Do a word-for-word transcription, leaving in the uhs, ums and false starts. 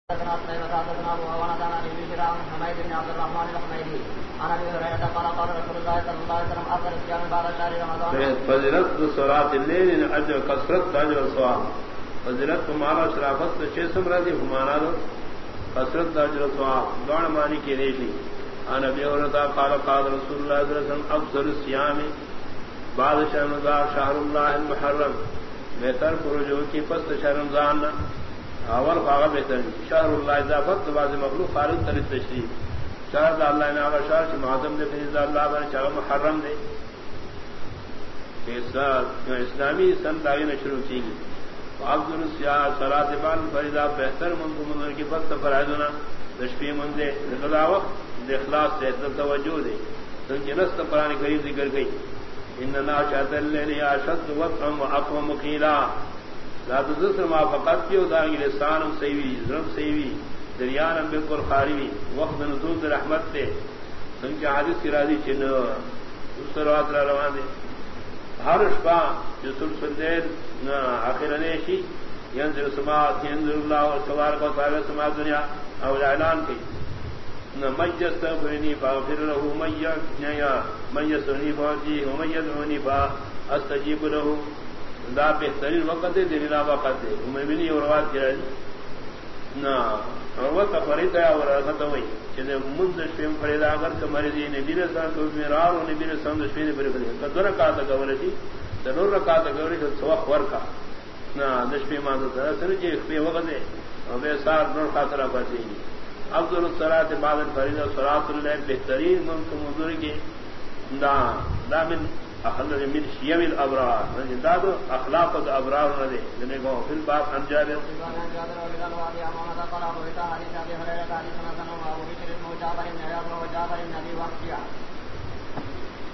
حدثنا سليمان حدثنا ابو عوانة عن ابي بشر عن حميد بن عبد الرحمن الحميدي عن ابي هريرة قال قال رسول الله صلى الله عليه وسلم افضل الصيام بعد شهر رمضان فضیلت صلاۃ الليل ان اجر کثرت اجر ثواب فضیلت تمہارا شرافت چھ سمرا دی ہمارا کثرت اجر ثواب دوڑ مانی کی ریشی عن ابي هريرة قال قال رسول الله صلى الله عليه وسلم افضل الصيام بعد شهر رمضان شهر الله المحرم بہتر پروجو کی پس شهر رمضان اول باغ بہتر شہر اللہ اضافت بعض مخلوق خارج تر تشریح شہر اللہ نے آغا شہر معظم نے فیض اللہ بن شہر محرم دے اسلامی سن تعین شروع کی گی افضل الصیام صلاۃ بعد فریضہ بہتر منذ منظر کی فقط فرائضنا تشفیع منزے قضا وقت اخلاص سے توجہ دے کیونکہ نص قرآن کریم ذکر گئی ان ناشئۃ الليل اشد وطئا واقوم قیلا لا تذكر ما فقط کیو داغی لسان سیوی ذرب سیوی دریان بالکل خاروی وقت نزول رحمت تے سنچ حدیث کی راضی چن سروات روان دے ہر شپا جو سلسل آخر نیشی ینزل سماعت ینزل اللہ تبارک و تعالی سماعت دنیا او اعلان کی من یستغفرنی فاغفر له من یسرنی فاجیہ ومن یدعونی فاستجیب له دا بہترین وقت ہے دن لا وقت ہے میں بھی نہیں روایت کیا نا روایت فرید ہے اور رکھتا ہوئی کہ منذ شیم فریدا اگر کہ مریضی نبی نے سان تو میرار اور نبی نے سان دشمنی پر فرید قدر کا تا گورے تھی ضرور رکھا تا گورے تو سوق ور کا نا دشمنی مان تو سر جی پہ وقت ہے اور بے سار نور خاطر پاتی افضل الصلاۃ بعد الفریضہ صلاۃ الليل بہترین منذ منظور کی دا دا من اخلد من شیم الابرار من داد اخلاق الابرار ندے جنے کو فی الباب عن جابر